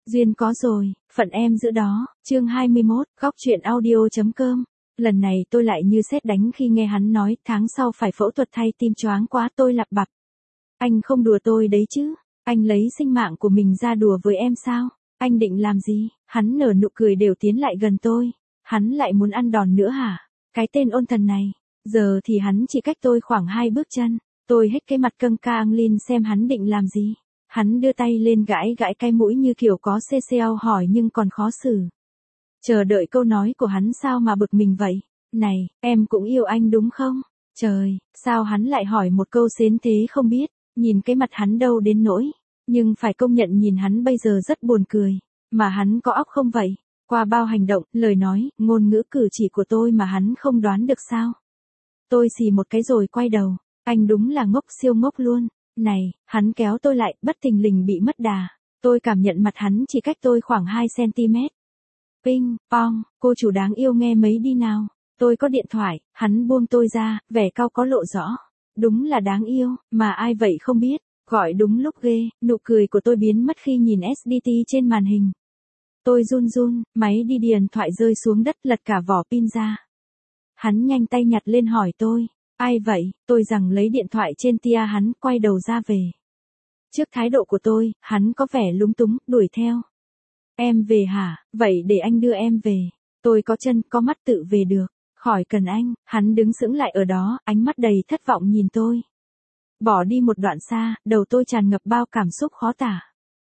Duyên có rồi, phận em giữ đó, chương 21, góc truyện audio.com. Lần này tôi lại như sét đánh khi nghe hắn nói tháng sau phải phẫu thuật thay tim choáng quá, tôi lặp bặp. Anh không đùa tôi đấy chứ, anh lấy sinh mạng của mình ra đùa với em sao, anh định làm gì? Hắn nở nụ cười đều tiến lại gần tôi, hắn lại muốn ăn đòn nữa hả? Cái tên ôn thần này, giờ thì hắn chỉ cách tôi khoảng 2 bước chân, tôi hết cái mặt căng cang lên xem hắn định làm gì. Hắn đưa tay lên gãi gãi cái mũi như kiểu có CCL hỏi nhưng còn khó xử. Chờ đợi câu nói của hắn sao mà bực mình vậy? Này, em cũng yêu anh đúng không? Trời, sao hắn lại hỏi một câu xến thế không biết, nhìn cái mặt hắn đâu đến nỗi. Nhưng phải công nhận nhìn hắn bây giờ rất buồn cười. Mà hắn có óc không vậy? Qua bao hành động, lời nói, ngôn ngữ cử chỉ của tôi mà hắn không đoán được sao? Tôi xì một cái rồi quay đầu. Anh đúng là ngốc siêu ngốc luôn. Này, hắn kéo tôi lại, bất thình lình bị mất đà. Tôi cảm nhận mặt hắn chỉ cách tôi khoảng 2 cm. Ping, pong, cô chủ đáng yêu nghe mấy đi nào. Tôi có điện thoại, hắn buông tôi ra, vẻ cau có lộ rõ. Đúng là đáng yêu, mà ai vậy không biết, gọi đúng lúc ghê, nụ cười của tôi biến mất khi nhìn SDT trên màn hình. Tôi run run, máy đi điện thoại rơi xuống đất lật cả vỏ pin ra. Hắn nhanh tay nhặt lên hỏi tôi. Ai vậy? Tôi rằng lấy điện thoại trên tia hắn quay đầu ra về. Trước thái độ của tôi, hắn có vẻ lúng túng, đuổi theo. Em về hả? Vậy để anh đưa em về. Tôi có chân, có mắt tự về được. Khỏi cần anh, hắn đứng sững lại ở đó, ánh mắt đầy thất vọng nhìn tôi. Bỏ đi một đoạn xa, đầu tôi tràn ngập bao cảm xúc khó tả.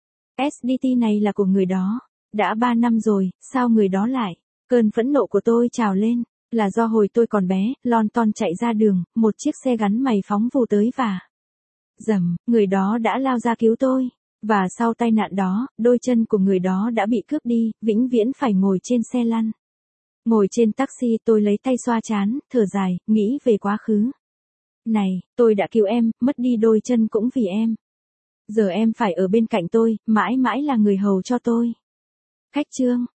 SDT này là của người đó. Đã 3 năm rồi, sao người đó lại? Cơn phẫn nộ của tôi trào lên. Là do hồi tôi còn bé, lon ton chạy ra đường, một chiếc xe gắn mày phóng vù tới và dầm, người đó đã lao ra cứu tôi. Và sau tai nạn đó, đôi chân của người đó đã bị cướp đi, vĩnh viễn phải ngồi trên xe lăn. Ngồi trên taxi tôi lấy tay xoa trán, thở dài, nghĩ về quá khứ. Này, tôi đã cứu em, mất đi đôi chân cũng vì em. Giờ em phải ở bên cạnh tôi, mãi mãi là người hầu cho tôi. Khách chương.